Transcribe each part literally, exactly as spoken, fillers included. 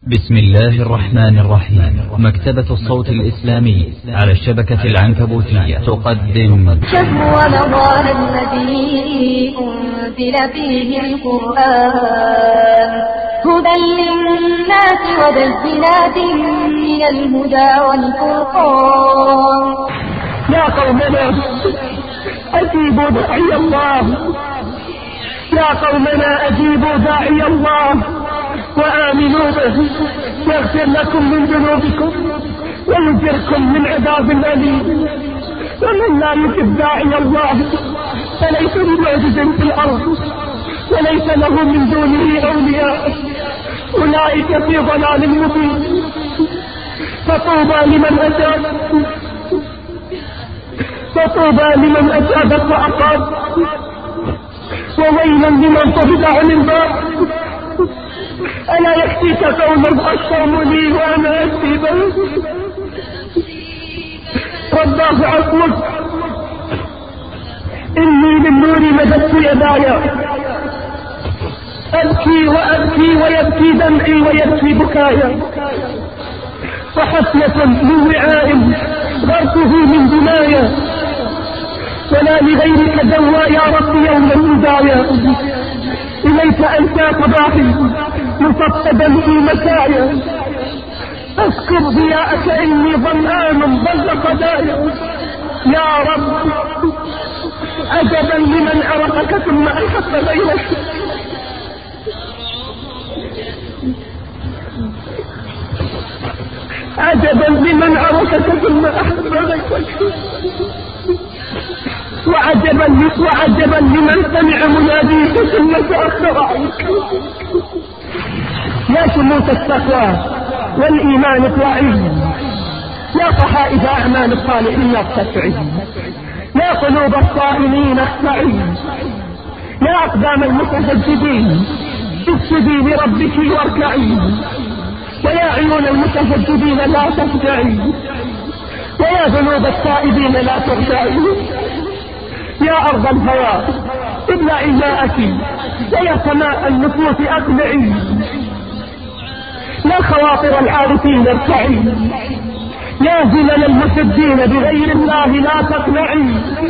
بسم الله الرحمن الرحيم. مكتبة الصوت الإسلامي على الشبكة العنكبوتية تقدم شهر رمضان الذي أنزل فيه القرآن هدى للناس وبينات من الهدى والفرقان. يا قومنا أجيبوا داعي الله، يا قومنا أجيبوا داعي الله وآمنوا به يغفر لكم من ذنوبكم ويجركم من عذاب أليم. ومن لا يجب داعي الله فليس بمعجز في الأرض وليس له من دونه أولياء، أولئك في ضلال مبين. فطوبى لمن أجاب فطوبى لمن أجاب فأقام، وويلا لمن صفد عن الباب. ألا يكفيك قوما الصوم لي وأنا أكفي به؟ رباه عفوك، إني للنور مددت يداي، أبكي وأبكي ويبكي دمعي ويبكي بكايا. وحفلة من وعاء غرته من دمايا، ولا لغيرك دواء يا رب يوم الهدايا. إليك أنت صباحي مفقدا في مسايا، أذكر ضياءك إني ظمآن ضل قدايا. يا رب عجبا لمن عرفك ثم أحب غيرك، عجبا لمن عرفك ثم أحب غيرك، وعجبا وعجبا لمن سمع مناديك ثم تأخر عنك. يا شموس التقوى والإيمان اطلعي، يا صحائف أعمال الصالحين ارتفعي، يا قلوب الصائمين اخشعي، يا أقدام المتهجدين اسجدي لربك واركعي، ويا عيون المتهجدين لا تخشعي، ويا ذنوب التائبين لا ترجعي. يا أرض الهوى ابلعي ماءك، ويا سماء النفوس أقلعي، يا خواطر العارفين ارتعي، يا زلل المسدين بغير الله لا تقنعي.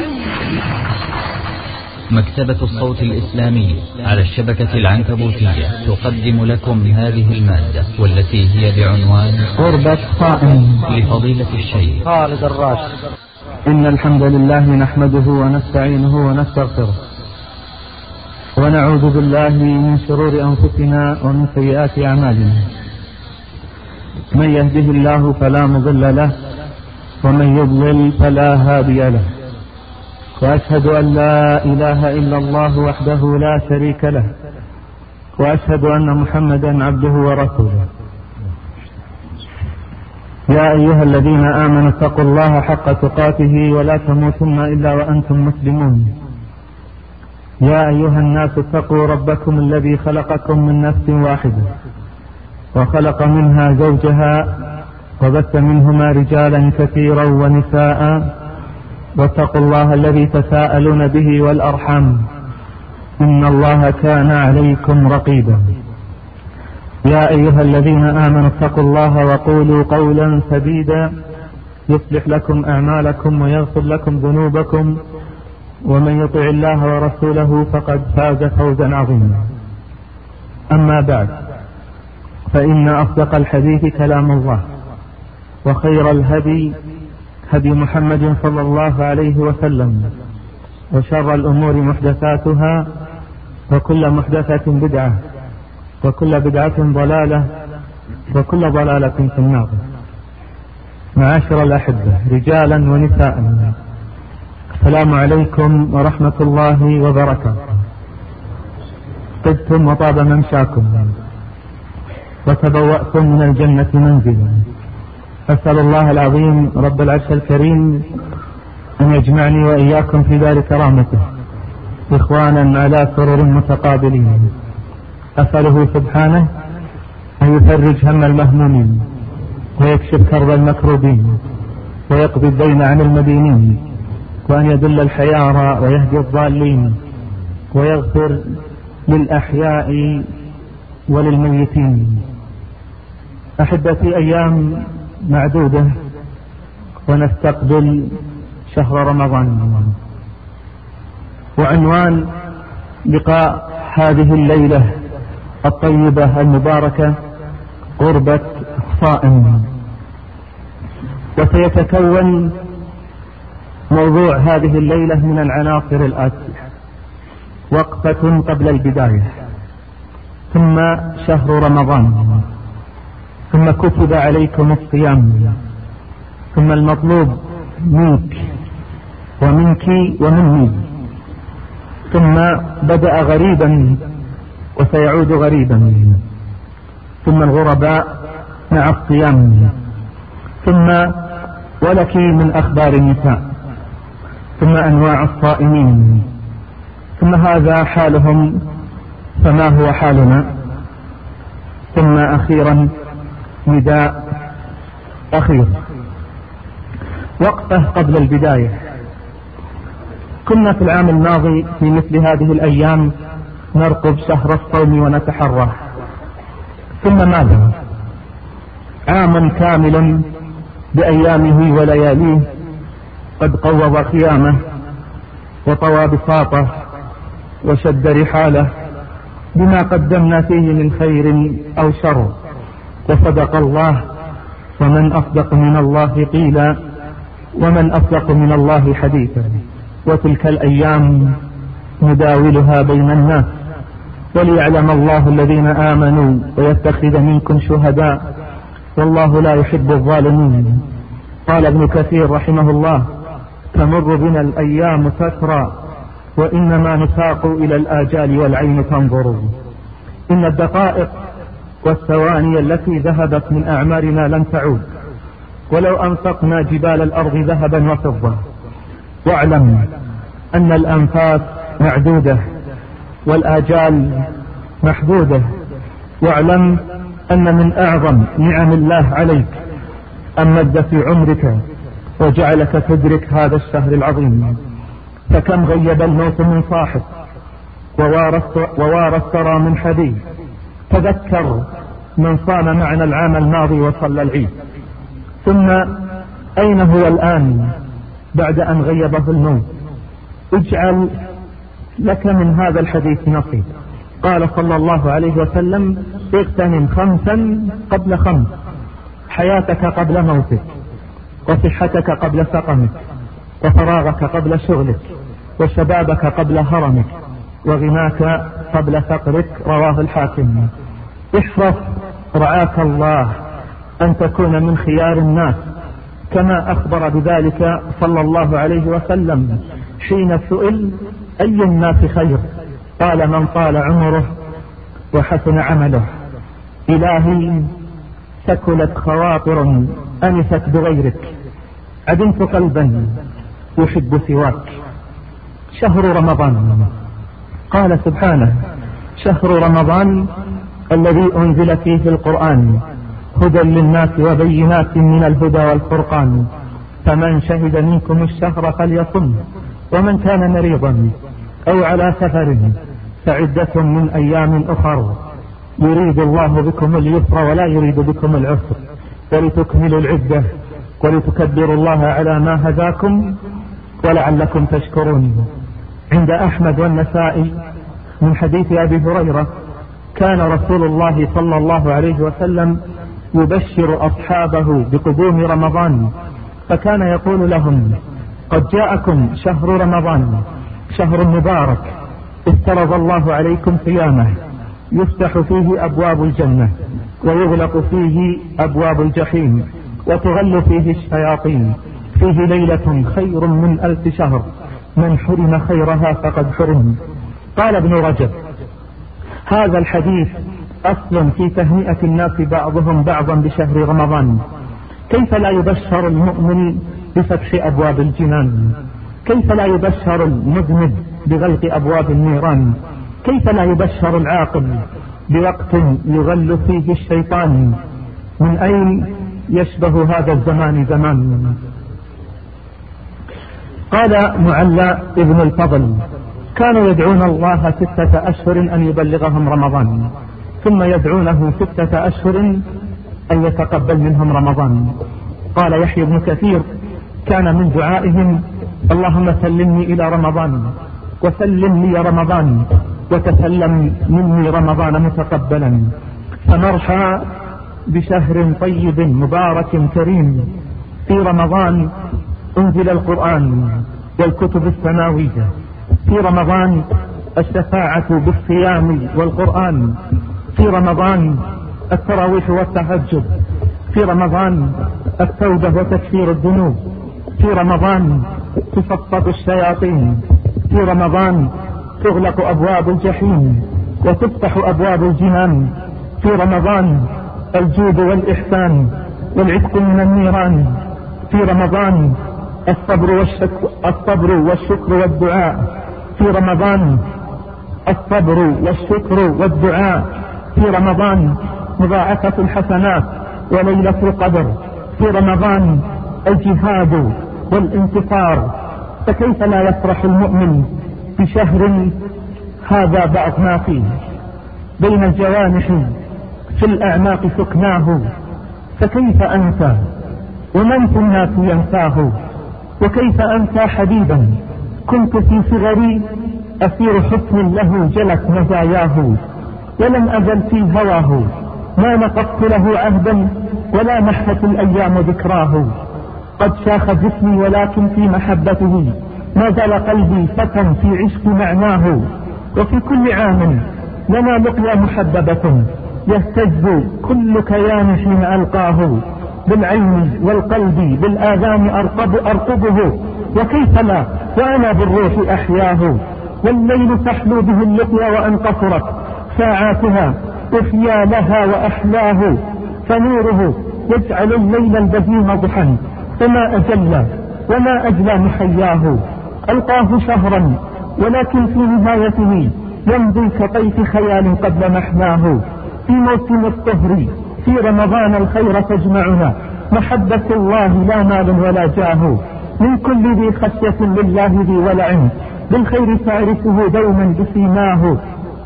مكتبة الصوت الإسلامي على الشبكة العنكبوتية تقدم لكم هذه المادة، والتي هي بعنوان قربة صائم لفضيلة الشيخ خالد الراشد. إن الحمد لله نحمده ونستعينه ونستغفره، ونعوذ بالله من شرور أنفسنا ومن سيئات أعمالنا. من يهده الله فلا مضل له، ومن يضلل فلا هادي له. وأشهد أن لا إله إلا الله وحده لا شريك له، وأشهد أن محمدا عبده ورسوله. يا أيها الذين آمنوا اتقوا الله حق تقاته ولا تموتن إلا وأنتم مسلمون. يا أيها الناس اتقوا ربكم الذي خلقكم من نفس واحدة، وخلق منها زوجها، وبث منهما رجالا كثيرا ونساء، واتقوا الله الذي تساءلون به والأرحام، إن الله كان عليكم رقيبا. يا أيها الذين آمنوا اتقوا الله وقولوا قولا سديدا يصلح لكم أعمالكم ويغفر لكم ذنوبكم، ومن يطع الله ورسوله فقد فاز فوزا عظيما. أما بعد، فإن أصدق الحديث كلام الله، وخير الهدي هدي محمد صلى الله عليه وسلم، وشر الأمور محدثاتها، وكل محدثة بدعة، وكل بدعة ضلالة، وكل ضلالة في النار. معاشر الأحبة رجالا ونساء، السلام عليكم ورحمة الله وبركاته. طبتم وطاب ممشاكم، وتبوأتم من الجنة منزلا. أسأل الله العظيم رب العرش الكريم أن يجمعني وإياكم في دار كرامته إخوانا على سرر متقابلين. أسأله سبحانه أن يفرج هم المهمومين، ويكشف كرب المكروبين، ويقضي الدين عن المدينين، وأن يدل الحيارى ويهدي الضالين، ويغفر للأحياء وللميتين. أحبتي، أيام معدودة ونستقبل شهر رمضان، وعنوان لقاء هذه الليلة الطيبة المباركة قربة صائم. وسيتكون موضوع هذه الليلة من العناصر الآتية: وقفة قبل البداية، ثم شهر رمضان، ثم كتب عليكم الصيام، ثم المطلوب منك ومنك ومني، ثم بدأ غريبا وسيعود غريبا، ثم الغرباء مع الصيام، ثم ولك من أخبار النساء، ثم أنواع الصائمين، ثم هذا حالهم فما هو حالنا، ثم أخيرا نداء أخير. وقفة قبل البداية. كنا في العام الماضي في مثل هذه الأيام نرقب شهر الصوم ونتحرى، ثم ماذا؟ عام كامل بأيامه ولياليه قد قوض خيامه وطوى بساطه وشد رحاله بما قدمنا فيه من خير أو شر، وصدق الله: ومن أصدق من الله قيلا ومن أصدق من الله حديثا. وتلك الأيام نداولها بين الناس وليعلم الله الذين آمنوا ويتخذ منكم شهداء والله لا يحب الظالمين. قال ابن كثير رحمه الله: تمر بنا الأيام تترى وإنما نساق إلى الآجال والعين تنظر. إن الدقائق والثواني التي ذهبت من أعمارنا لن تعود ولو أنفقنا جبال الأرض ذهبا وفضة. واعلم أن الأنفاس معدودة والآجال محدودة. واعلم أن من أعظم نعم الله عليك أن مد في عمرك وجعلك تدرك هذا الشهر العظيم. فكم غيب الموت من صاحب ووارى الثرى من حديث. تذكر من صام معنا العام الماضي وصلى العيد. ثم أين هو الآن بعد أن غيبه الموت؟ اجعل لك من هذا الحديث نصيب. قال صلى الله عليه وسلم: اغتنم خمسا قبل خمس: حياتك قبل موتك، وصحتك قبل سقمك، وفراغك قبل شغلك، وشبابك قبل هرمك، وغناك قبل فقرك. رواه الحاكم. احرص رعاك الله أن تكون من خيار الناس، كما أخبر بذلك صلى الله عليه وسلم حين سئل: أي الناس خير؟ قال: من طال عمره وحسن عمله. إلهي، ثكلت خواطر أنست بغيرك، عدمت قلبا يحب سواك. شهر رمضان. قال سبحانه: شهر رمضان الذي أنزل فيه القرآن هدى للناس وبينات من الهدى والفرقان، فمن شهد منكم الشهر فليصم، ومن كان مريضا أو على سفر فعدة من أيام أخر، يريد الله بكم اليسر ولا يريد بكم العسر، ولتكملوا العدة ولتكبروا الله على ما هداكم ولعلكم تشكرون. عند أحمد والنسائي من حديث أبي هريرة: كان رسول الله صلى الله عليه وسلم يبشر أصحابه بقدوم رمضان، فكان يقول لهم: قد جاءكم شهر رمضان، شهر مبارك افترض الله عليكم صيامه، يفتح فيه أبواب الجنة ويغلق فيه أبواب الجحيم وتغل فيه الشياطين، فيه ليلة خير من ألف شهر، من حرم خيرها فقد حرم. قال ابن رجب: هذا الحديث أصل في تهنئة الناس بعضهم بعضا بشهر رمضان. كيف لا يبشر المؤمن بفتح أبواب الجنان؟ كيف لا يبشر المذنب بغلق أبواب النيران؟ كيف لا يبشر العاقل بوقت يغل فيه الشيطان؟ من أين يشبه هذا الزمان زمان؟ قال معلى ابن الفضل: كانوا يدعون الله ستة أشهر أن يبلغهم رمضان، ثم يدعونه ستة أشهر أن يتقبل منهم رمضان. قال يحيى بن كثير: كان من دعائهم: اللهم سلمني إلى رمضان وسلم لي رمضان وتسلم مني رمضان متقبلا. فمرحى بشهر طيب مبارك كريم. في رمضان انزل القرآن والكتب السماوية، في رمضان الشفاعة بالصيام والقرآن، في رمضان التراويح والتهجد، في رمضان التوبة وتكفير الذنوب، في رمضان تصفد الشياطين، في رمضان تغلق أبواب الجحيم وتفتح أبواب الجنان، في رمضان الجود والإحسان والعتق من النيران، في رمضان الصبر والشكر, الصبر والشكر والدعاء، في رمضان الصبر والشكر والدعاء، في رمضان مضاعفة الحسنات وليلة القدر، في رمضان الجهاد والانتصار. فكيف لا يفرح المؤمن بشهر هذا بعض ما فيه؟ بين الجوانح في الأعماق سكناه، فكيف أنسى ومن في الناس ينساه؟ وكيف أنسى حبيبا كنت في صغري أسير حسن له جلت مزاياه، ولم أزل في هواه ما نقضت له عهدا ولا محت الأيام ذكراه. قد شاخ جسمي ولكن في محبته ما زال قلبي فتى في عشق معناه. وفي كل عام لنا لقيا محببة يهتز كل كيان حين ألقاه، بالعين والقلب بالآذان أرقب أرقبه، وكيف لا وأنا بالروح أحياه. والليل تحلو به اللقيا وأن قصرت ساعاتها أحيا لها وأحلاه، فنوره يجعل الليل البديم ضحا فما أجل وما أجلى محياه. ألقاه شهرا ولكن في نهايته يمضي كطيف خيال قبل محناه. في موسم الطهر في رمضان الخير تجمعنا محبة الله لا مال ولا جاه. من كل ذي خشية لله ذي ولع بالخير تعرفه دوما بسيماه.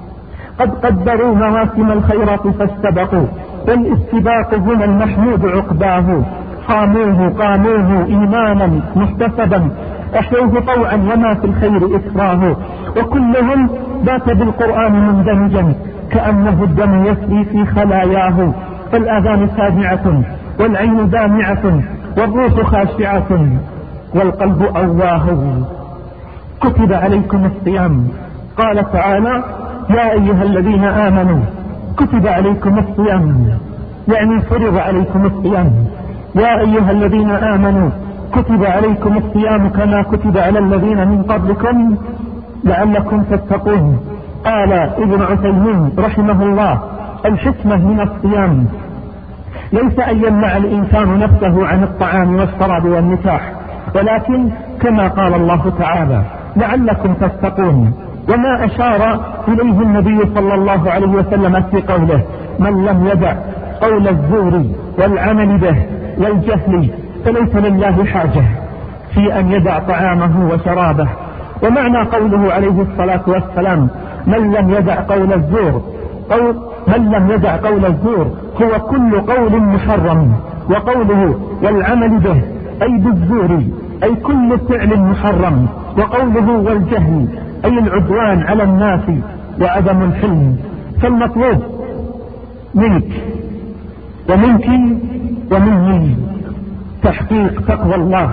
قد قدروا مواسم الخيرات فاستبقوا والاستباق هنا المحمود عقباه. قاموه قاموه إيمانا محتسبا أحيوه طوعا وما في الخير إكراه. وكلهم بات بالقرآن مندمجا كأنه الدم يسري في خلاياه. فالآذان سامعة والعين دامعة والروح خاشعة والقلب أواه. كتب عليكم الصيام، قال تعالى: يا أيها الذين آمنوا كتب عليكم الصيام، يعني فرض عليكم الصيام. يا أيها الذين آمنوا كتب عليكم الصيام كما كتب على الذين من قبلكم لعلكم تتقون. قال ابن عثيمين رحمه الله: الحكمة من الصيام ليس أن يمنع الإنسان نفسه عن الطعام والشراب والنكاح، ولكن كما قال الله تعالى: لعلكم تتقون. وما أشار إليه النبي صلى الله عليه وسلم في قوله: من لم يدع قول الزور والعمل به والجهل فليس لله حاجة في أن يدع طعامه وشرابه. ومعنى قوله عليه الصلاة والسلام: من لم يدع قول الزور، قول من لم يدع قول الزور هو كل قول محرم، وقوله والعمل به أي بالزور أي كل فعل محرم، وقوله والجهل أي العدوان على الناس وعدم الحلم. فالمطلوب منك ومنك ومني تحقيق تقوى الله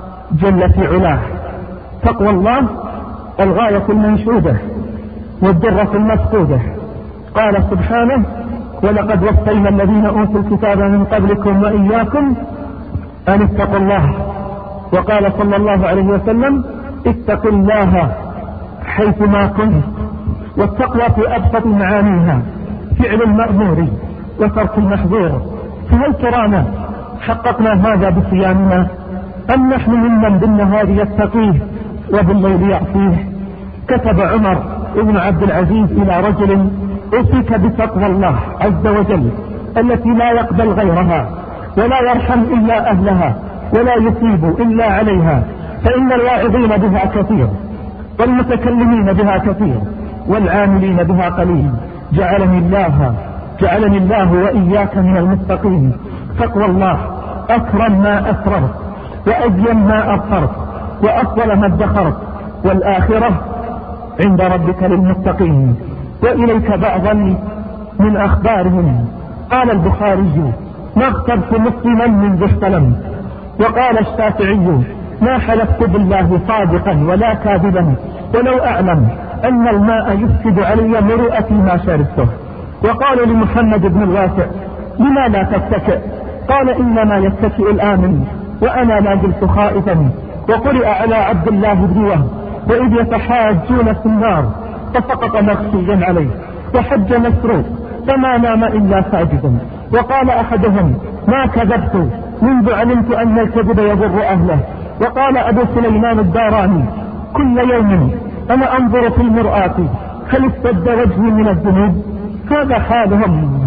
جل في علاه. تقوى الله الغاية المنشودة والدرة المفقودة. قال سبحانه: ولقد وصينا الذين أوتوا الكتاب من قبلكم وإياكم أن اتقوا الله. وقال صلى الله عليه وسلم: اتقوا الله حيثما كنت. والتقوى في أبسط معانيها فعل المأمور وترك المحظور. فهل ترانا حققنا هذا بصيامنا، أم نحن ممن بالنهار يتقيه وبالليل يعصيه؟ كتب عمر ابن عبد العزيز إلى رجل: أوصيك بتقوى الله عز وجل التي لا يقبل غيرها ولا يرحم إلا أهلها ولا يصيب إلا عليها، فإن الواعظين بها كثير والمتكلمين بها كثير والعاملين بها قليل. جعلني الله جعلني الله وإياك من المتقين. تقوى الله أكرم ما أسررت، وأزين ما أبصرت، وأفضل ما ادخرت، والآخرة عند ربك للمتقين. وإليك بعضا من أخبارهم. قال البخاري: ما اغتبت مسلما منذ استلمت. وقال الشافعي: ما حلفت بالله صادقا ولا كاذبا ولو أعلم أن الماء يفسد علي مروءتي ما شربته. وقالوا لمحمد بن الواسع: لما لا تتكئ؟ قال: إنما يتكئ الآمن وأنا لا زلت خائفا. وقرئ على عبد الله بن وهب: وإذ يتحاجون في النار فسقط مغشيا عليه وحج مسروق فما نام إلا ساجدا. وقال أحدهم: ما كذبت منذ علمت أن الكذب يضر أهله. وقال أبو سليمان الداراني: كل يوم أنا أنظر في المرآة هل اشتد وجهي من الذنوب؟ هذا حالهم،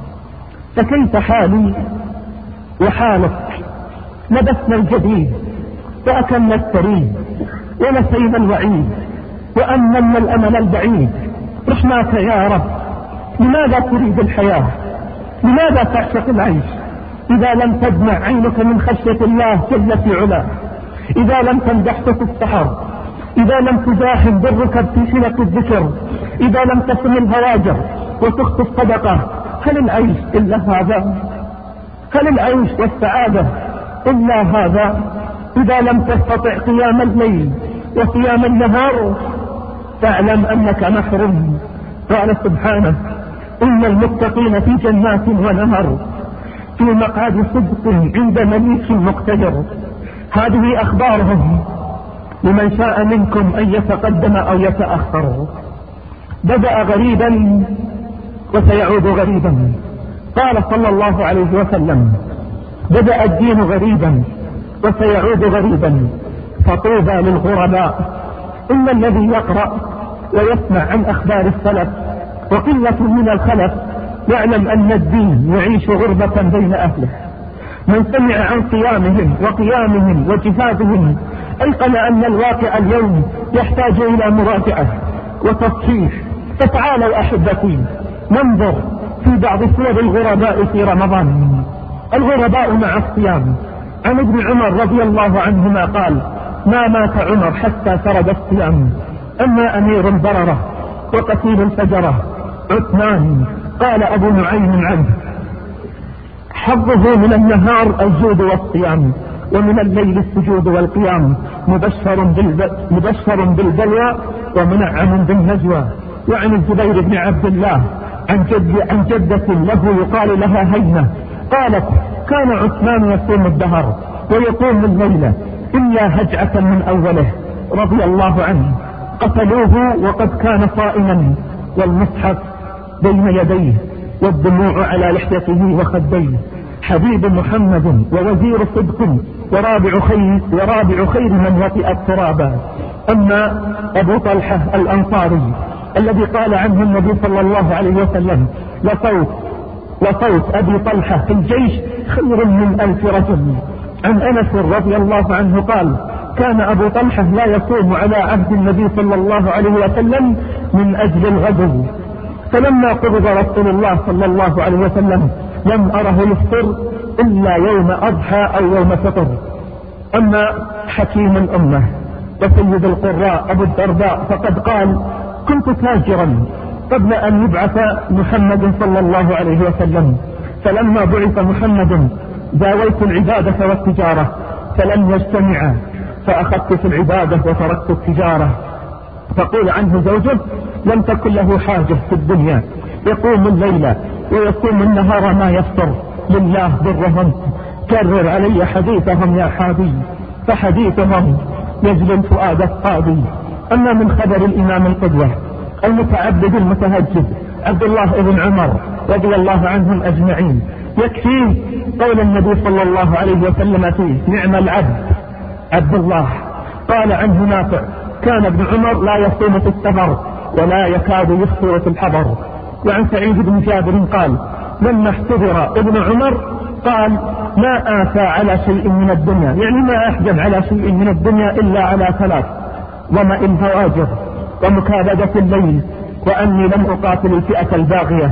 فكيف حالي وحالك؟ لبسنا الجديد وأكلنا الثريد ونسينا الوعيد وأمنا الأمل البعيد. رحماك يا رب، لماذا تريد الحياة؟ لماذا تعشق العيش إذا لم تدمع عينك من خشية الله جل في علاه؟ إذا لم تمدحت في السحر، إذا لم تزاحم بالركب في حلق الذكر، إذا لم تصم الهواجر وتخطي الصدقة، هل العيش إلا هذا؟ هل العيش والسعادة إلا هذا؟ إذا لم تستطع قيام الليل وقيام النهار فاعلم أنك محروم. قال سبحانه: إن المتقين في جنات ونهر في مقعد صدق عند مليك مقتدر. هذه أخبارهم لمن شاء منكم أن يتقدم أو يتأخر. بدأ غريبا وسيعود غريبا. قال صلى الله عليه وسلم: بدأ الدين غريبا وسيعود غريبا، فطوبى للغرباء. إن الذي يقرأ ويسمع عن أخبار السلف وقلة من الخلف يعلم أن الدين يعيش غربة بين أهله. من سمع عن صيامهم وقيامهم وجهادهم أيقن أن الواقع اليوم يحتاج إلى مراجعة وتصحيح. فتعالوا أحبتي ننظر في بعض صور الغرباء في رمضان. الغرباء مع الصيام. عن ابن عمر رضي الله عنهما قال: ما مات عمر حتى فرد الصيام. أما أمير البررة وقتيل الفجرة عثمان، قال أبو نعيم عنه: حظه من النهار الجود والصيام، ومن الليل السجود والقيام، مبشر, بالب... مبشر بالبلوى ومنعم بالنجوى. وعن الزبير بن عبد الله عن, جد... عن جدة له يقال لها هينة قالت: كان عثمان يصوم الدهر ويقوم الليلة إلا هجعة من أوله رضي الله عنه. قتلوه وقد كان صائما والمصحف بين يديه والدموع على لحيته وخديه. حبيب محمد ووزير صدق ورابع خير, ورابع خير من وطئ الترابا. أما أبو طلحة الأنصاري الذي قال عنه النبي صلى الله عليه وسلم: لصوت وصوت أبي طلحة في الجيش خير من ألف رجل. عن أنس رضي الله عنه قال: كان أبو طلحة لا يصوم على عهد النبي صلى الله عليه وسلم من أجل الغدو، فلما قبض رسول الله صلى الله عليه وسلم لم أره يفطر إلا يوم أضحى أو يوم فطر. أما حكيم الأمة وسيد القراء أبو الدرداء فقد قال: كنت تاجرا قبل أن يبعث محمد صلى الله عليه وسلم، فلما بعث محمد زاويت العبادة والتجارة فلم يجتمعا، فأخذت في العبادة وتركت التجارة. تقول عنه زوجه: لم تكن له حاجة في الدنيا، يقوم الليل ويقوم النهار ما يفطر لله برهم. كرر علي حديثهم يا حادي، فحديثهم يجلي الفؤاد القاضي. أما من خبر الإمام القدوة المتعبد المتهجد عبد الله بن عمر رضي الله عنهم أجمعين يكفي قول النبي صلى الله عليه وسلم فيه: نعم العبد عبد الله. قال عنه نافع: كان ابن عمر لا يصوم في السفر ولا يكاد يفطر في الحضر. وعن سعيد بن جابر قال: لما احتضر ابن عمر قال: ما آسى على شيء من الدنيا، يعني ما أحزن على شيء من الدنيا إلا على ثلاث: ظمأ الهواجر ومكابدة الليل وأني لم أقاتل الفئة الباغية.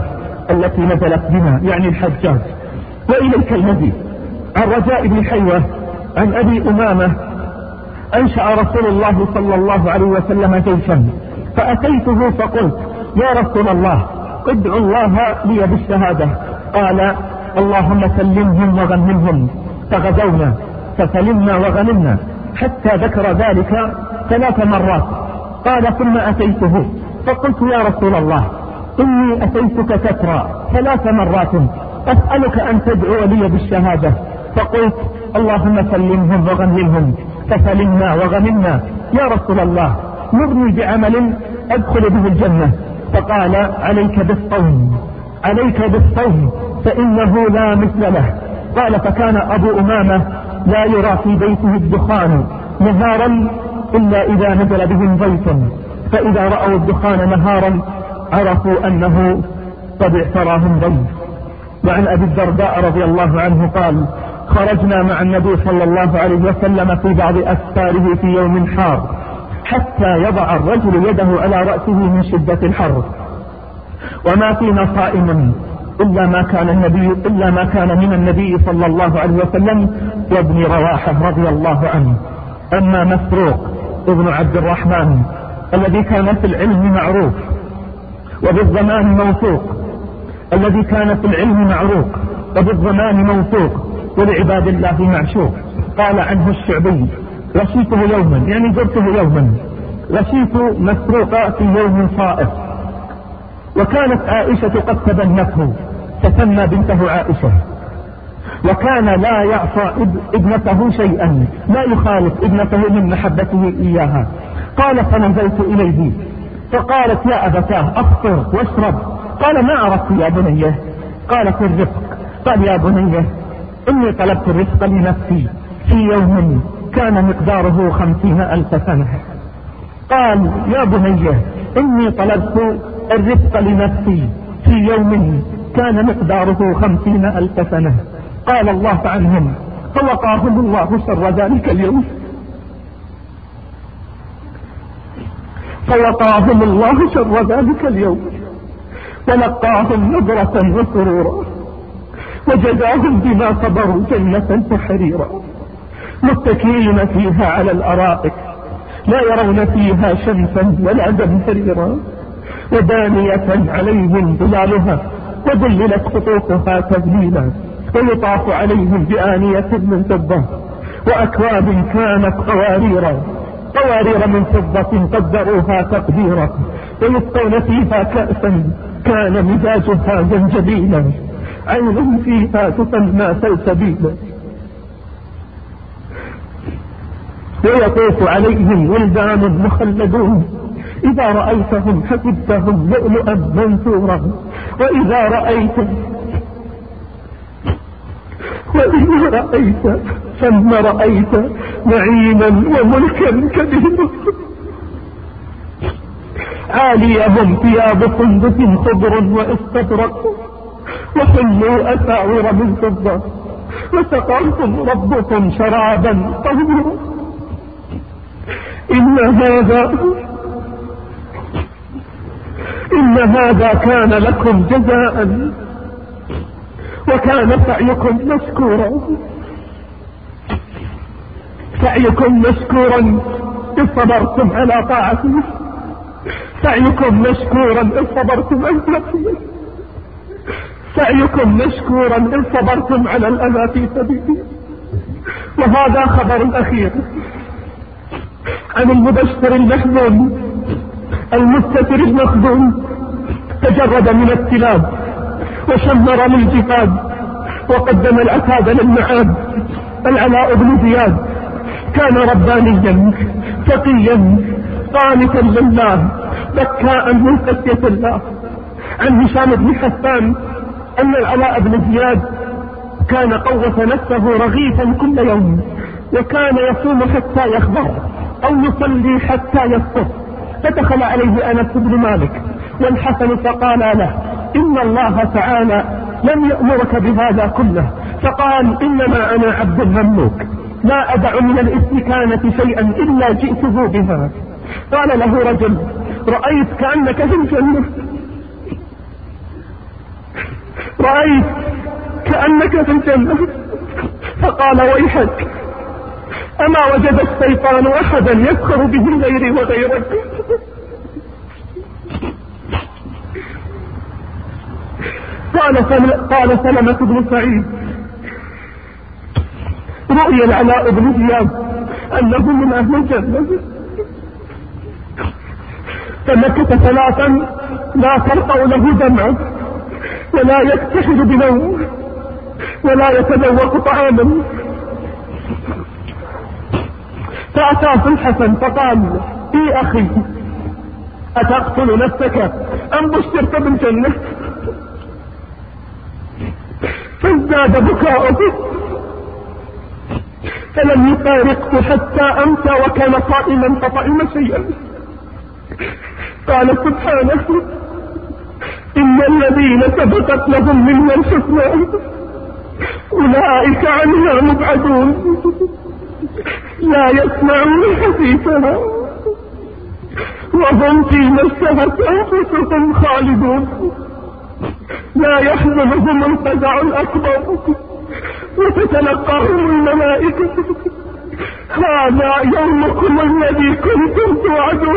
التي نزلت بنا يعني الحجاج. وإليك المزيد. عن رجاء بن حيوة عن أبي أمامة أنشأ رسول الله صلى الله عليه وسلم جيشا فأتيته فقلت يا رسول الله ادعو الله لي بالشهادة. قال اللهم سلمهم وغنمهم. فغزونا فسلمنا وغنمنا حتى ذكر ذلك ثلاث مرات. قال ثم أتيته فقلت يا رسول الله إني أتيتك تترى ثلاث مرات أسألك أن تدعو لي بالشهادة. فقلت اللهم سلمهم وغنمهم. فسلمنا وغنمنا يا رسول الله مرني بعمل أدخل به الجنة. فقال عليك بالصوم عليك بالصوم فإنه لا مثل له. قال فكان أبو أمامة لا يرى في بيته الدخان نهارا إلا إذا نزل بهم ضيف، فإذا رأوا الدخان نهارا عرفوا أنه قد اعتراهم ضيف. وعن أبي الدرداء رضي الله عنه قال خرجنا مع النبي صلى الله عليه وسلم في بعض أسفاره في يوم حار حتى يضع الرجل يده على رأسه من شدة الحر، وما فينا صائم إلا ما كان النبي إلا ما كان من النبي صلى الله عليه وسلم وابن رواحة رضي الله عنه. أما مسروق ابن عبد الرحمن الذي كان في العلم معروف وبالزمان موثوق الذي كان في العلم معروف وبالزمان موثوق ولعباد الله معشوق، قال عنه الشعبي غشيته يوما يعني زرته يوما غشيت مسروق في يوم صائف، وكانت عائشة قد تبنته تسمى بنته عائشة، وكان لا يعصى ابنته شيئا لا يخالف ابنته من محبته إياها. قال فنزلت إليه فقالت يا أبتاه أفطر واشرب. قال ما أردت يا بنيه. قالت الرفق. قال يا بنيه إني طلبت الرفق لنفسي في يوم كان مقداره خمسين ألف سنة. قال يا بنيه إني طلبت الرفق لنفسي في يوم كان مقداره خمسين ألف سنة. قال الله عنهم فوقاهم الله شر ذلك اليوم فوقاهم الله شر ذلك اليوم ولقاهم نظرة وسرورا وجزاهم بما صبروا جنة وحريرا متكئين فيها على الأرائك لا يرون فيها شمسا ولا زمهريرا ودانية عليهم ظلالها وذللت خطوطها تذليلا ويطاف عليهم بآنية من فضة وأكواب كانت قواريرا قوارير من فضة قدروها تقديرا ويسقون فيها كأسا كان مزاجها زنجبيلا عين فيها تسمى سلسبيلا ويطوف عليهم ولدان مخلدون إذا رأيتهم حسبتهم لؤلؤا منثورا وإذا رأيت وإذا رأيت ثم رأيت نعيما وملكا كبيرا عاليهم ثياب سندس خضر واستبرق وحلوا أساور من فضة وسقاهم ربكم شرابا طهورا. إن هذا إن هذا كان لكم جزاء وكان سعيكم مشكورا سعيكم مشكورا إذ صبرتم على طاعته سعيكم مشكورا إذ صبرتم على نفسه سعيكم مشكورا إذ صبرتم على الأذى في سبيله. وهذا خبر أخير عن المبشر المحزون المستتر المخدوم تجرد من التلاب وشمر للجهاد وقدم العتاد للمعاد. العلاء بن زياد كان ربانيا تقيا قانتا لله بكاء من خشية الله. عن هشام بن حسان أن العلاء بن زياد كان قوة نفسه رغيفا كل يوم وكان يصوم حتى يخبر أو يصلي حتى يسقط. فدخل عليه أنس بن مالك والحسن فقال له إن الله تعالى لم يأمرك بهذا كله. فقال إنما أنا عبد مملوك لا أدع من الاستكانة شيئا إلا جئته بها. قال له رجل رأيت كأنك في الجنة رأيت كأنك في الجنة. فقال ويحك، أما وجد الشيطان أحدا يسخر به غيري وغيرك؟ قال قال سلمة بن سعيد رؤي العلاء بن زياد أنه من أهل الجنة، فمكث ثلاثا لا ترقى له دمعة ولا يكتحل بنوم ولا يتذوق طعاما. فأتاه الحسن فقال اي أخي أتقتل نفسك أم بشرت بالجنة؟ فازداد بكاؤه فلم يفارقه حتى أمسى وكان صائما فطعم شيئا. قال سبحانه إن الذين سبقت لهم منا الحسنى أولئك عنها مبعدون لا يسمعون حديثها وهم فيما اشتهت أنفسهم خالدون لا يحزنهم الفزع الأكبر وتتلقاهم الملائكة هذا يومكم الذي كنتم توعدون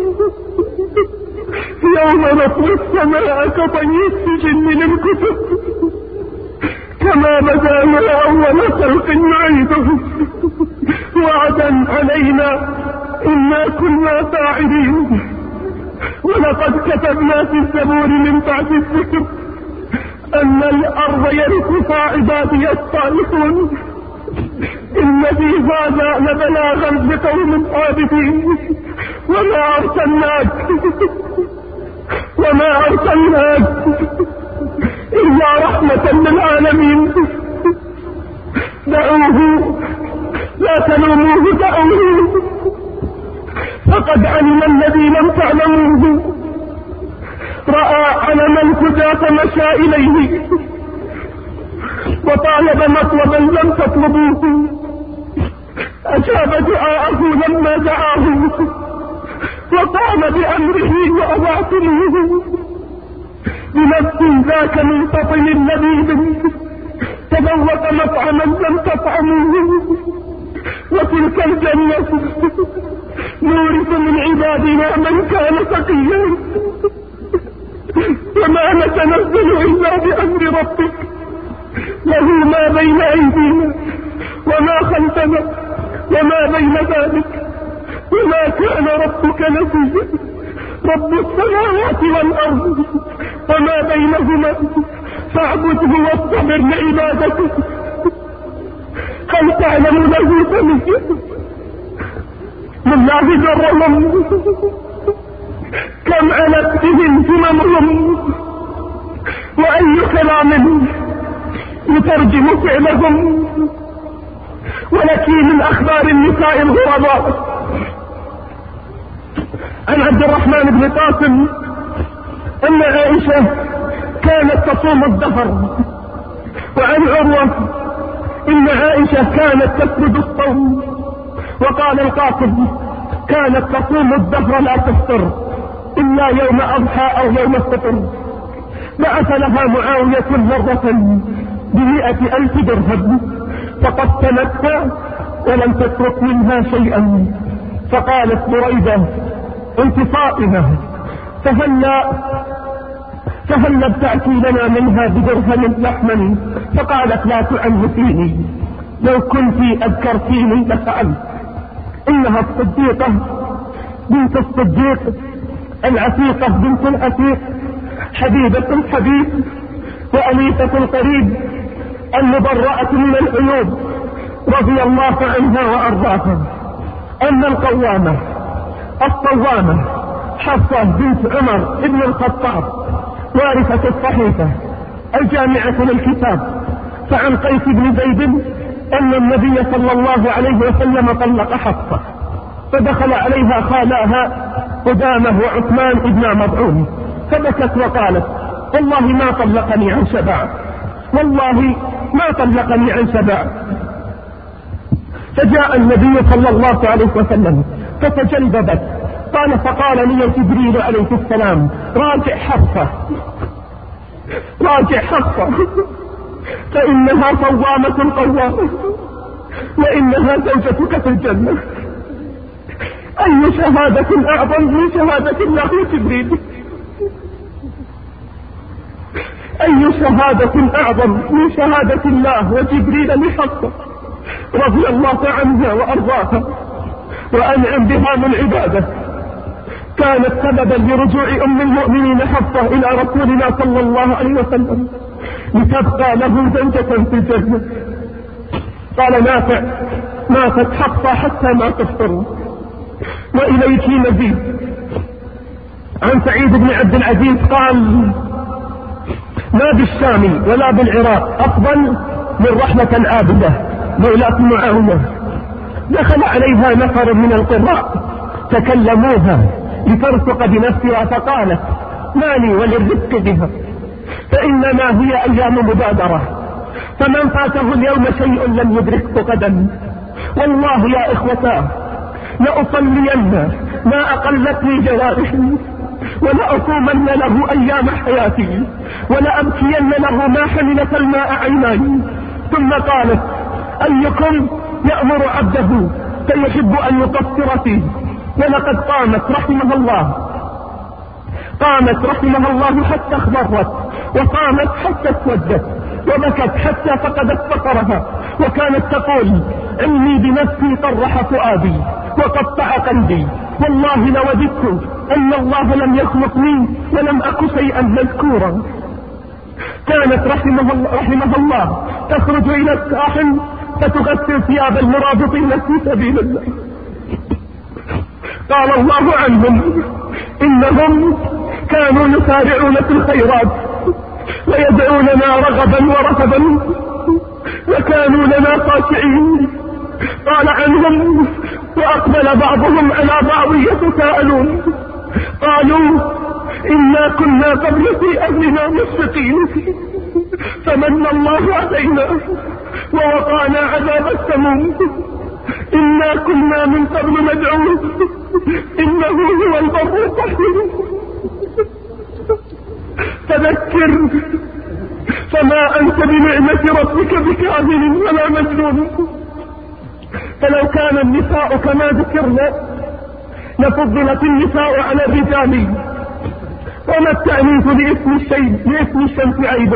يوم نطوي السماء كطي السجن للكتب كما بدانا أول خلق نعيده وعدا علينا إنا كنا فاعلين. ولقد كتبنا في الزبور من بعد الذكر أن الأرض يرثها عبادي الصالحون إن في هذا لبلاغا لقوم عابدين وما أرسلناك وما أرسلناك إلا رحمة للعالمين. دعوه لا تلوموه دعوه فقد علم الذي لم تعلموه رأى علم الهدى فمشى إليه وطالب مطلبا لم تطلبوه أجاب دعاءه لما دعاه وقام بأمره وأضعتموه بنفس ذاك من فطن لذيذ تذوق مطعما لم تطعموه وتلك الجنة نورث من عبادنا من كان تقيا وما نتنزل إلا بأمر ربك له ما بين أيدينا وما خلفنا وما بين ذلك وما كان ربك نسيا رب السماوات والأرض وما بينهما فاعبده واصطبر لعبادته هل تعلم له سميا لله ذرهم كم علت بهم هممهم وأي كلام يترجم فعلهم ولكن من أخبار النساء الغرباء عن عبد الرحمن بن قاسم أن عائشة كانت تصوم الدهر. وعن عروة إن عائشة كانت تسرد الصوم. وقال القاسم كانت تصوم الدهر لا تفطر إلا يوم أضحى أو يوم الفطر. بعث لها معاوية مرة بمئة ألف درهم فقسمتها ولم تترك منها شيئا. فقالت بريدة انت صائمة فهلا فهلا ابتعتي لنا منها بدرهم لحما. فقالت لا تعنفيني لو كنت أذكرتيني لفعلت. إنها الصديقة بنت الصديق العتيقة بنت العتيق حبيبة الحبيب وأليفة القريب المبرأة من العيوب رضي الله عنها وأرضاها. أما القوامة الصوامة حفصة بنت عمر ابن الخطاب وارثة الصحيفة الجامعة للكتاب. فعن قيس بن زيد أن النبي صلى الله عليه وسلم طلق حفصة فدخل عليها خالاها قدامه وعثمان ابن مضعون فبكت وقالت والله ما طلقني عن شبع والله ما طلقني عن شبع. فجاء النبي صلى الله عليه وسلم فتجلببت. قال فقال لي جبريل عليه السلام راجع حفصة راجع حقا، فإنها صوامة قوامة، وإنها زوجتك في الجنة. أي شهادة أعظم من شهادة الله وجبريل؟ أي شهادة أعظم من شهادة الله وجبريل لحقه رضي الله عنها وأرضاها وأنعم بها من عباده. كانت سببا لرجوع أم المؤمنين حفصة إلى رسول الله صلى الله عليه وسلم لتبقى له زوجة في الجنة. قال نافع: ماتت حفصة حتى ما تفطر. وإليك مزيد عن سعيد بن عبد العزيز قال: ما بالشام ولا بالعراق أفضل من رحمة العابدة مولاة معاوية. دخل عليها نفر من القراء تكلموها لترفق بنفسها فقالت: ما لي وللرفق بها، فإنما هي أيام مبادرة، فمن فاته اليوم شيء لم يدركه غدا. والله يا إخوتاه لأصلين ما أقلتني جوارحي، ولأصومن له أيام حياتي، ولأبكين له ما حملت الماء عيناي. ثم قالت: أيكم يأمر عبده فيحب أن يقصر فيه؟ ولقد قامت رحمها الله قامت رحمها الله حتى اخضرت، وقامت حتى اسودت، وبكت حتى فقدت بصرها، وكانت تقول: علمي بنفسي طرح فؤادي وقطع قلبي، والله لوددت أن الله لم يخلقني ولم أك شيئا مذكورا. كانت رحمها الله, رحمها الله تخرج إلى الساحل فتغسل ثياب المرابطين في سبيل الله. قال الله عنهم: إنهم كانوا يسارعون في الخيرات ويدعوننا رغبا ورهبا وكانوا لنا خاشعين. قال عنهم: وأقبل بعضهم على بعض يتساءلون، قالوا: إنا كنا قبل في أهلنا مشفقين فمن الله علينا ووقانا عذاب السموم، إنا كنا من قبل ندعوه إنه هو البر الرحيم. فذكر فما أنت بنعمة ربك بكاهن ولا مجنون. فلو كان النساء كما ذكرنا لفضلت النساء على الرجال، وما التأنيث لاسم الشيء لاسم الشمس عيب،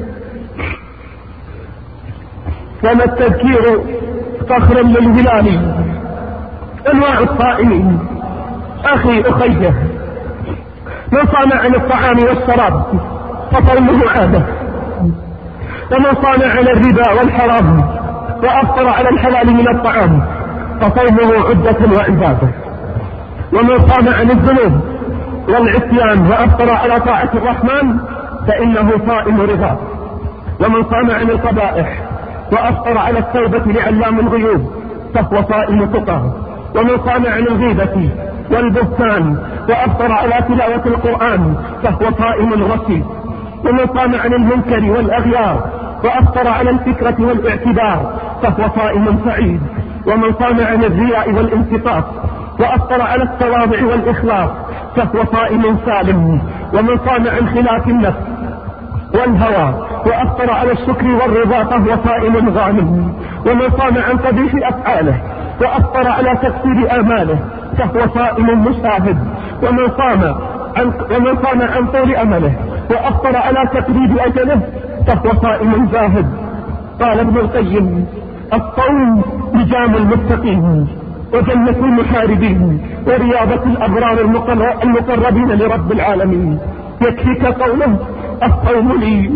وما التذكير فخرا للهلال. أنواع الصائمين. أخي أخيه، من صام عن الطعام والشراب فصومه عادة، ومن صام عن الربا والحرام وأفطر على الحلال من الطعام فصومه عدة وعبادة، ومن صام عن الذنوب والعصيان وأفطر على طاعة الرحمن فإنه صائم رضا، ومن صام عن القبائح وأفطر على التوبة لعلام الغيوب فهو صائم تقى، ومن صام عن الغيبة والبهتان وأفطر على تلاوة القرآن فهو صائم رشيد، ومن صام عن المنكر والأغيار وأفطر على الفكرة والاعتبار فهو صائم سعيد، ومن صام عن الرياء والانتقاص وأفطر على التواضع والإخلاص فهو صائم سالم، ومن صام عن خلاف النفس والهوى وأفطر على الشكر والرضا فهو صائم غانم، ومن صام عن قبيح أفعاله وأفطر على تكسير آماله فهو صائم مشاهد، ومن صام عن ومن صام عن طول أمله وأفطر على تقريب أجله فهو صائم زاهد. قال ابن القيم: الصوم لجام المتقين وجنة المحاربين ورياضة الأبرار المقربين لرب العالمين. يكفيك قوله: الصوم لي.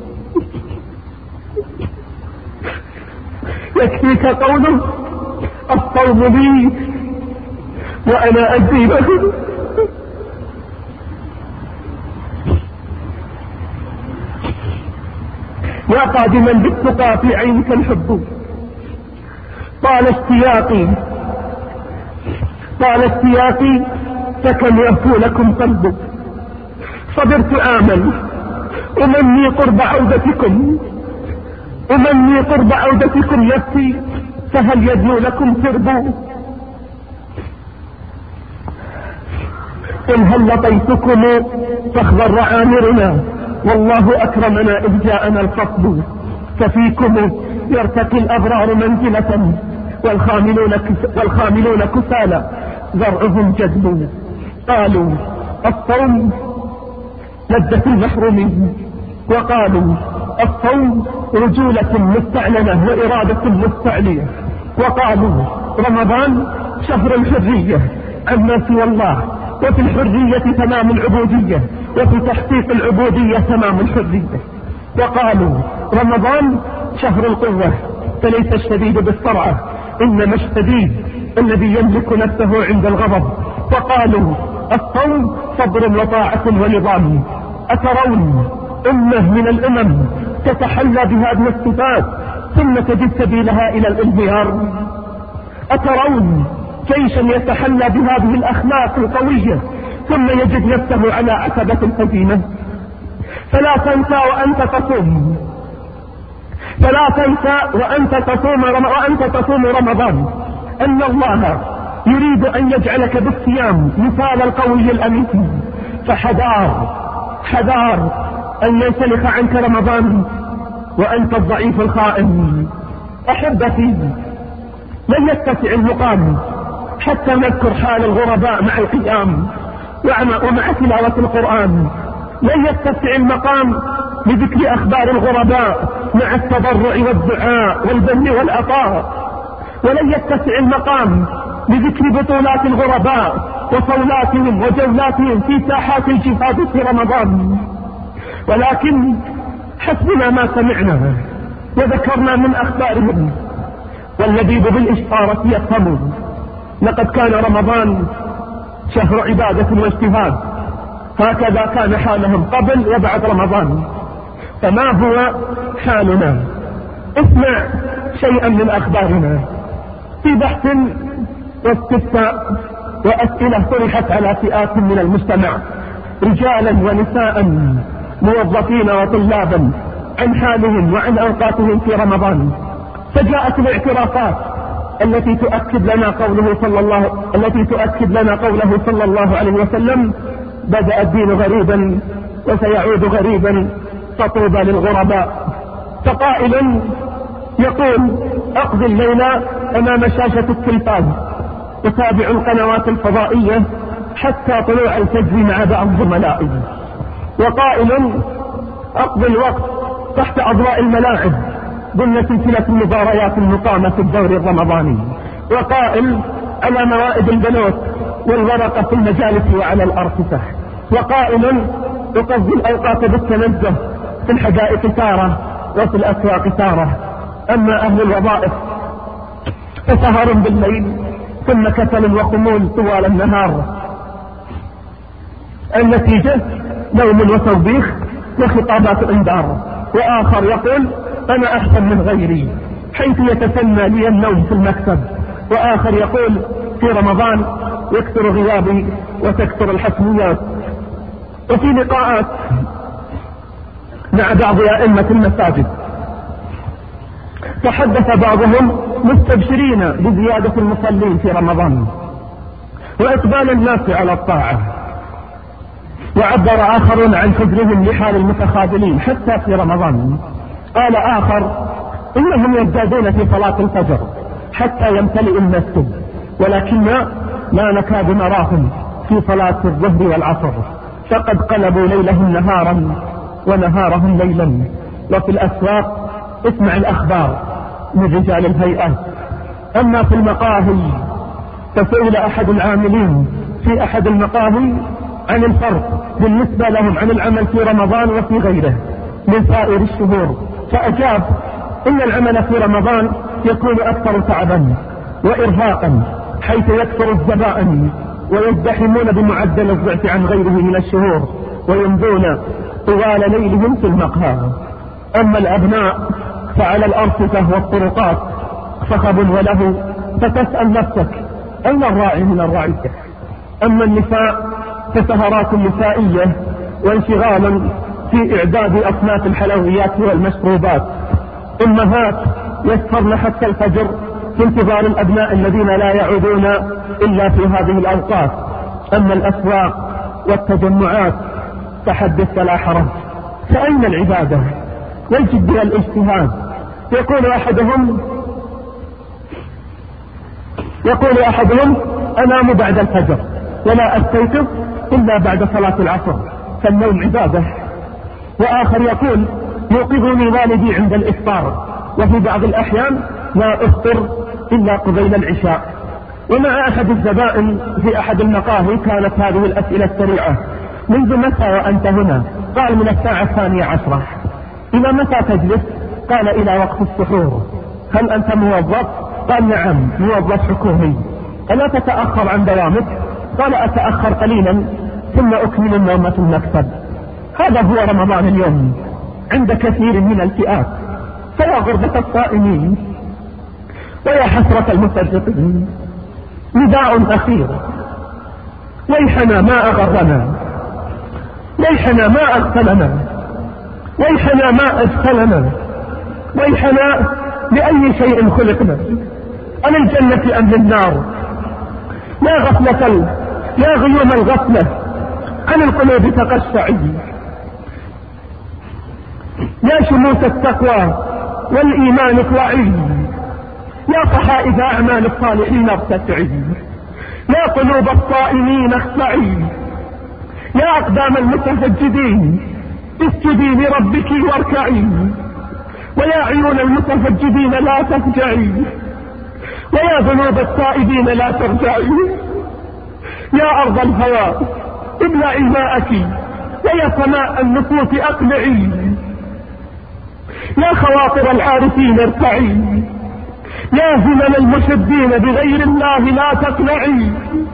يكفيك قوله: الصوم لي وأنا أجزي به. يا قادما بالتقى في عينك الحب طال اشتياقي طال اشتياقي فكم يهفو لكم قلبك. صبرت آمل أمني قرب عودتكم أمني قرب عودتكم نفسي، فهل يدنو لكم تربو؟ قل هل لطيتكم فاخضر عامرنا والله أكرمنا إذ جاءنا الفصل، ففيكم يرتقي الأبرار منزلة، والخاملون, والخاملون كسالى زرعهم جدل. قالوا الصوم لذة المحرومين، وقالوا الصوم رجولة مستعلنة وإرادة مستعلية، وقالوا رمضان شهر الحرية عما سوى الله، وفي الحرية تمام العبودية، وفي تحقيق العبودية تمام الحرية. وقالوا رمضان شهر القوة، فليس الشديد بالسرعة إنما الشديد الذي يملك نفسه عند الغضب. وقالوا الصوم صبر وطاعة ونظام. أترون أمة من الأمم تتحلى بهذه الصفات ثم تجد سبيلها إلى الانهيار؟ أترون جيشا يتحلى بهذه الأخلاق القوية ثم يجد نفسه على عتبة الهزيمة؟ فلا تنسى وأنت تصوم فلا تنسى وأنت تصوم وأنت تصوم رمضان أن الله يريد أن يجعلك بالصيام مثال القوي الأمين. فحذار حذار أن ينسلخ عنك رمضان وأنت الضعيف الخائن. أحبتي، لن يتسع المقام حتى نذكر حال الغرباء مع القيام ومع تلاوة القرآن. لن يتسع المقام لذكر أخبار الغرباء مع التضرع والدعاء والبذل والعطاء. ولن يتسع المقام لذكر بطولات الغرباء وصولاتهم وجولاتهم في ساحات الجهاد في رمضان. ولكن حسبنا ما سمعنا وذكرنا من أخبارهم، واللبيب بالإشارة يفهم. لقد كان رمضان شهر عبادة واجتهاد، هكذا كان حالهم قبل وبعد رمضان. فما هو حالنا؟ اسمع شيئا من أخبارنا في بحث واستفتاء وأسئلة طرحت على فئات من المجتمع، رجالا ونساء موظفين وطلابا، عن حالهم وعن أوقاتهم في رمضان. فجاءت الاعترافات التي تؤكد لنا قوله صلى الله التي تؤكد لنا قوله صلى الله عليه وسلم: بدأ الدين غريبا وسيعود غريبا فطوبى للغرباء. فقائل يقول: أقضي الليل أمام شاشة التلفاز أتابع القنوات الفضائية حتى طلوع الفجر مع بعض زملائي. وقائل: أقضي الوقت تحت أضواء الملاعب ضمن سلسلة المباريات المقامة في الدوري الرمضاني. وقائل: على موائد البنوت والورقة في المجالس وعلى الأرصفة. وقائل: أقضي الأوقات بالتنزه في الحدائق تارة وفي الأسواق تارة. أما أهل الوظائف فسهر بالليل ثم كسل وخمول طوال النهار. النتيجة نوم وتوبيخ وخطابات انذار. وآخر يقول: أنا أحسن من غيري، حيث يتسنى لي النوم في المكتب. وآخر يقول: في رمضان يكثر غيابي وتكثر الحتميات. وفي لقاءات مع بعض أئمة المساجد تحدث بعضهم مستبشرين بزيادة المصلين في رمضان وإقبال الناس على الطاعة، وعبر آخرون عن حزنهم لحال المتخاذلين حتى في رمضان. قال آخر: إنهم يزدادون في صلاة الفجر حتى يمتلئ المسجد، ولكن لا نكاد نراهم في صلاة الظهر والعصر، فقد قلبوا ليلهم نهارا ونهارهم ليلا. وفي الأسواق اسمع الأخبار من رجال الهيئات. أما في المقاهي فسئل أحد العاملين في أحد المقاهي عن الفرق بالنسبة لهم عن العمل في رمضان وفي غيره من سائر الشهور، فأجاب: إن العمل في رمضان يكون أكثر تعبا وإرهاقا، حيث يكثر الزبائن ويزدحمون بمعدل الضعف عن غيره من الشهور، ويمضون طوال ليلهم في المقهى. أما الأبناء فعلى الأرصفة والطرقات صخب وله، فتسأل نفسك: أين الراعي من الرعية؟ أما النساء فسهرات نسائية وانشغال في إعداد أصناف الحلويات والمشروبات. أمهات يسهرن حتى الفجر في انتظار الأبناء الذين لا يعودون إلا في هذه الأوقات. أما الأسواق والتجمعات فحدث فلا حرج، فأين العبادة والجد والاجتهاد؟ يقول أحدهم يقول أحدهم أنام بعد الفجر ولا أستيقظ إلا بعد صلاة العصر، فالنوم عبادة. وآخر يقول يوقظني والدي عند الإفطار، وفي بعض الأحيان لا أفطر إلا قبيل العشاء. ومع أحد الزبائن في أحد المقاهي كانت هذه الأسئلة السريعة: منذ متى وأنت هنا؟ قال من الساعة الثانية عشرة. إلى متى تجلس؟ قال إلى وقت السحور. هل أنت موظف؟ قال نعم موظف حكومي. ألا تتأخر عن دوامك؟ قال أتأخر قليلا ثم أكمل النوم في المكتب. هذا هو رمضان اليوم عند كثير من الفئات. فيا غربة الصائمين ويا حسرة المصدقين، نداء أخير: ويحنا ما أغرنا، ويحنا ما أغفلنا، ويحنا ما أدخلنا، ويحنا لأي شيء خلقنا، أنا الجنة أم للنار؟ يا غفلة، يا غيوم الغفلة عن القلوب تقشعي، يا شموس التقوى والإيمان اطلعي، يا صحائف أعمال الصالحين ارتفعي، يا قلوب الصائمين اخشعي، يا أقدام المتفجدين اسجدي لربك واركعي، ويا عيون المتفجدين لا تفجعي، ويا ذنوب التائبين لا ترجعي، يا أرض الهوى ابلعي ماءك، ويا سماء النفوس أقلعي، يا خواطر العارفين ارتعي، يا همم المشدين بغير الله لا تقنعي.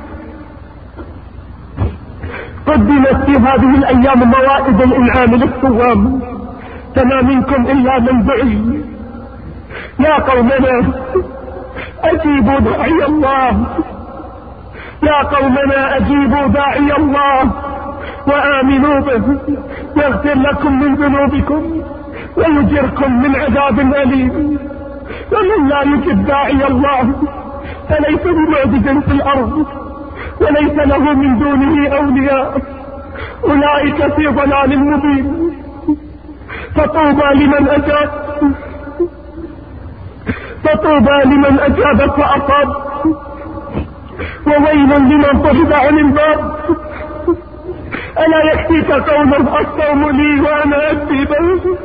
قدمت في هذه الأيام موائد الإنعام للصوام، فما منكم إلا من دعي. يا قومنا أجيبوا داعي الله، يا قومنا أجيبوا داعي الله وآمنوا به يغفر لكم من ذنوبكم ويجركم من عذاب أليم. ومن لا يجب داعي الله فليس بمعجز في الأرض وليس له من دونه أولياء، أولئك في ضلال مبين. فطوبى لمن أجاب، فطوبى لمن أجاب فأصاب، وويل لمن طرد عن الباب. ألا يكفيك قولا الصوم لي وأنا أكفي به؟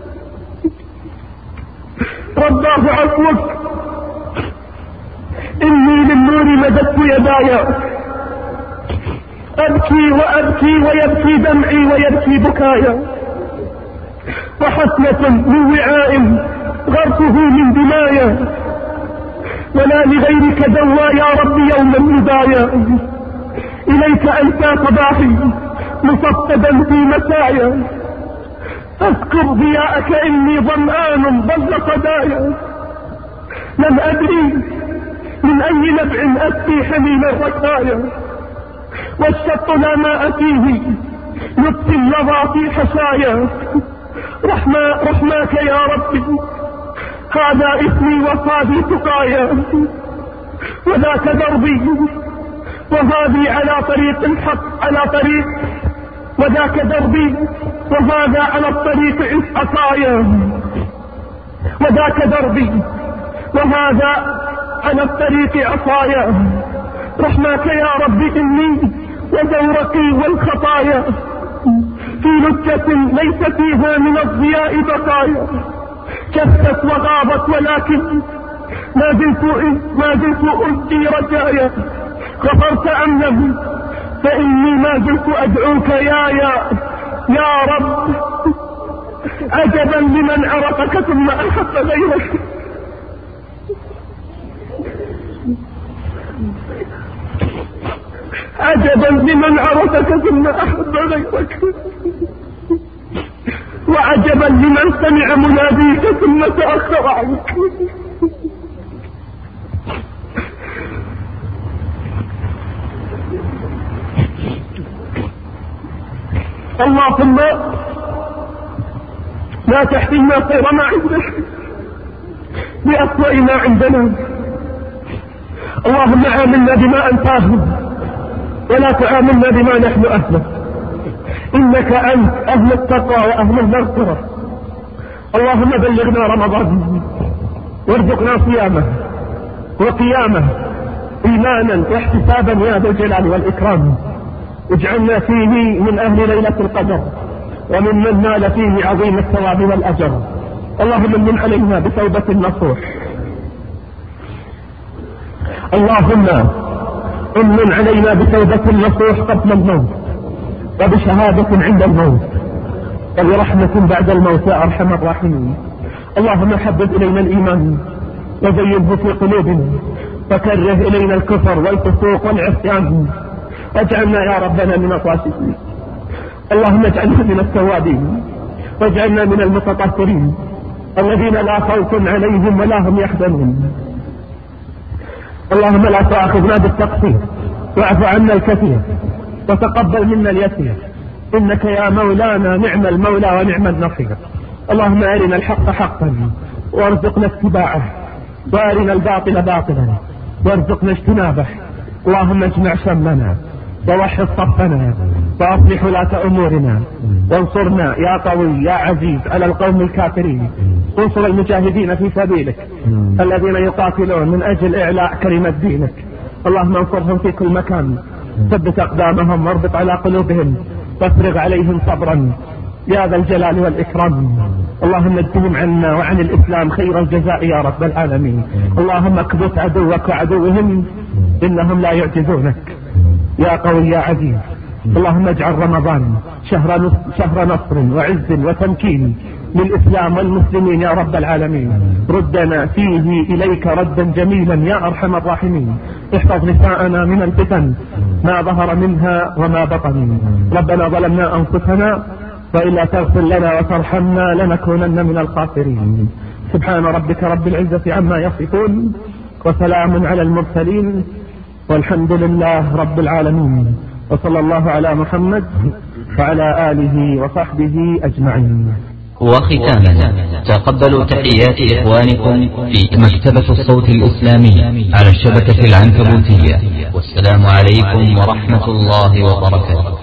رباه عفوك إني للنور مددت يداي، أبكي وأبكي ويبكي دمعي ويبكي بكايا، وحسنة من وعاء غرفه من دمايا، ولا لغيرك دوا يا رب يوم الندايا. إليك أنت صباحي مصفدا في مسايا، أذكر ضياءك إني ظمآن ضل صدايا. لم أدري من أي نبع أسقي حميم الركايا، والشط لا ماء فيه يبقي اللظى في حشايا. رحما رحماك يا ربي هذا اسمي وصادي تقايا، وذاك دربي وهذه على طريق الحق، على طريق وذاك دربي وهذا على الطريق عصايا، وذاك دربي وهذا على الطريق عصايا. رحماك يا رب إني وزورقي والخطايا في لجة ليس فيها من الضياء بقايا، كفت وغابت ولكن ما زلت ما زلت أرجي رجايا. غفرت أم لم؟ فإني ما زلت أدعوك يا يا يا رب. عجبا لمن عرفك ثم أحب غيرك، عجبا لمن عرفك ثم أحب غيرك، وعجبا لمن سمع مناديك ثم تأخر عنك. اللهم لا تحرمنا خير ما عندك بأسوأ ما عندنا. اللهم عاملنا بما أنت أهله ولا تعاملنا بما نحن أهله. إنك أنت أهل التقوى وأهل المغفرة. اللهم بلغنا رمضان وارزقنا صيامه وقيامه إيمانا واحتسابا يا ذا الجلال والإكرام. اجعلنا فيه من أهل ليلة القدر ومن من نال فيه عظيم الثواب والأجر. اللهم من علينا بتوبة نصوح. اللهم امن علينا بتوبة نصوح قبل الموت وبشهادة عند الموت وبرحمة بعد الموت يا أرحم الراحمين. اللهم حبب إلينا الإيمان وزينه في قلوبنا وكره إلينا الكفر والفسوق والعصيان واجعلنا يا ربنا من الراشدين. اللهم اجعلنا من التوابين واجعلنا من المتطهرين الذين لا خوف عليهم ولا هم يحزنون. اللهم لا تؤاخذنا بالتقصير واعف عنا الكثير وتقبل منا اليسير، إنك يا مولانا نعم المولى ونعم النصير. اللهم أرنا الحق حقا وارزقنا اتباعه وأرنا الباطل باطلا وارزقنا اجتنابه. اللهم اجمع شملنا ووحد صفنا وأصلح ولاة أمورنا وانصرنا يا قوي يا عزيز على القوم الكافرين. انصر المجاهدين في سبيلك الذين يقاتلون من أجل إعلاء كلمة دينك. اللهم انصرهم في كل مكان، ثبت أقدامهم واربط على قلوبهم وافرغ عليهم صبرا يا ذا الجلال والإكرام. اللهم اجزهم عنا وعن الإسلام خير الجزاء يا رب العالمين. اللهم اكبت عدوك وعدوهم إنهم لا يعجزونك يا قوي يا عزيز. اللهم اجعل رمضان شهر شهر نصر وعز وتمكين للإسلام والمسلمين يا رب العالمين. ردنا فيه إليك ردا جميلا يا أرحم الراحمين. احفظ نساءنا من الفتن ما ظهر منها وما بطن. ربنا ظلمنا أنفسنا وإلا تغفر لنا وترحمنا لنكونن من الخاسرين. سبحان ربك رب العزة عما يصفون وسلام على المرسلين والحمد لله رب العالمين. وصلى الله على محمد وعلى آله وصحبه أجمعين. وختاما تقبلوا تحيات إخوانكم في مكتبة الصوت الإسلامي على الشبكة العنكبوتية، والسلام عليكم ورحمة الله وبركاته.